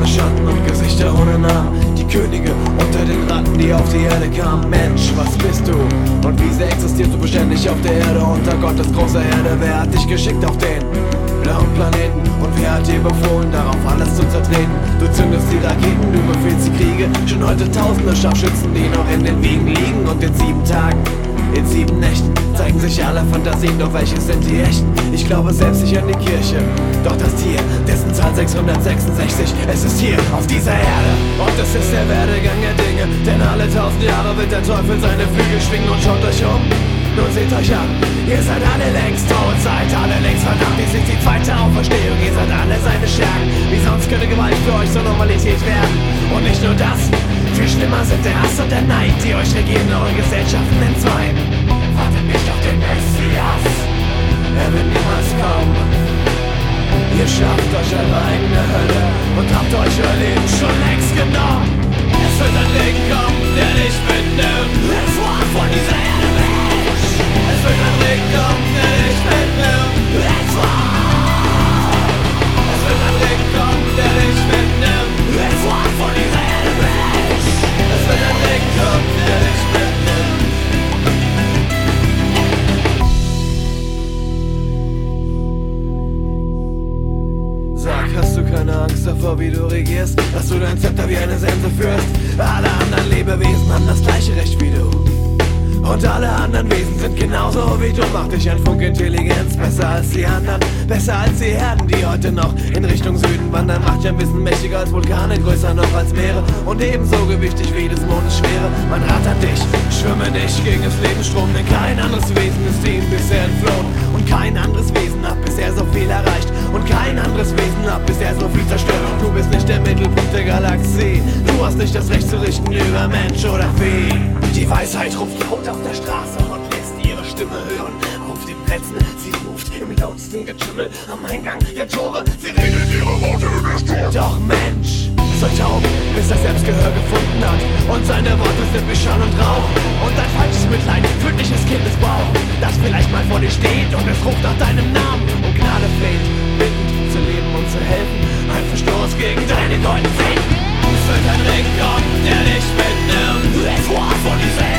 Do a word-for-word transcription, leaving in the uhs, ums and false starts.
Schanden und Gesichter ohne Namen. Die Könige unter den Ratten, die auf die Erde kamen. Mensch, was bist du? Und wie sehr existierst du beständig auf der Erde? Unter Gottes großer Erde, wer hat dich geschickt auf den blauen Planeten? Und wer hat dir befohlen, darauf alles zu zertreten? Du zündest die Raketen, du befehlst die Kriege. Schon heute tausende Scharfschützen, die noch in den Wiegen liegen. Und in sieben Tagen, in sieben Nächten zeigen sich alle Fantasien, doch welche sind die echten? Ich glaube selbst nicht an die Kirche, doch das Tier, dessen Zahl sechshundertsechsundsechzig, es ist hier auf dieser Erde. Und es ist der Werdegang der Dinge, denn alle tausend Jahre wird der Teufel seine Flügel schwingen. Und schaut euch um, nun seht euch an, ihr seid alle längst tot, seid alle längst verdammt. Dies ist die zweite Auferstehung, ihr seid alle seine Schergen. Wie sonst könnte Gewalt für euch zur Normalität werden? Und nicht nur das, viel schlimmer sind der Hass und der Neid, die euch regieren, eure Gesellschaften entzweien. Wartet nicht auf den Messias, er wird niemals kommen. Ihr schafft euch eure eigene Hölle und habt euch euer Leben schon längst genommen. Es wird ein Regen kommen, der dich mitnimmt, es war von dieser Erde weg. Es wird ein Regen kommen, der dich mitnimmt, es war. Es wird ein Regen kommen, der dich mitnimmt, es war von dieser Erde weg. Es wird ein Regen kommen, der dich mitnimmt. Sag, hast du keine Angst davor, wie du regierst? Dass du dein Zepter wie eine Sense führst? Alle anderen Lebewesen haben das gleiche Recht wie du. Und alle anderen Wesen sind genauso wie du. Mach dich ein Funke Intelligenz, besser als die anderen. Besser als die Herden, die heute noch in Richtung Süden wandern. Macht dein Wissen mächtiger als Vulkane, größer noch als Meere. Und ebenso gewichtig wie des Mondes Schwere. Mein Rat an dich, schwimme nicht gegen das Lebensstrom. Denn kein anderes Wesen ist ihm bisher entflohen. Und kein anderes Wesen hat bisher so viel erreicht. Und kein anderes Wesen hat bisher so viel zerstört. Und du bist nicht der Mittelpunkt der Galaxie. Du hast nicht das Recht zu richten über Mensch oder Vieh. Die Weisheit ruft laut auf der Straße und lässt ihre Stimme hören. Auf den Plätzen, sie ruft im lautsten Getümmel. Am Eingang der Tore, sie redet ihre Worte über Sturm. Doch Mensch, soll taub, bis er selbst Gehör gefunden hat. Und seine Worte sind wie Schall und Rauch. Und ein falsches Mitleid, tödliches Kindesbauch, das vielleicht mal vor dir steht und es ruft nach deinem Namen und Gnade fleht, bittend zu leben und zu helfen. Ein Verstoß gegen deine goldenen Fäden. Es wird ein Regen kommen, der dich mitnimmt. Es war von dieser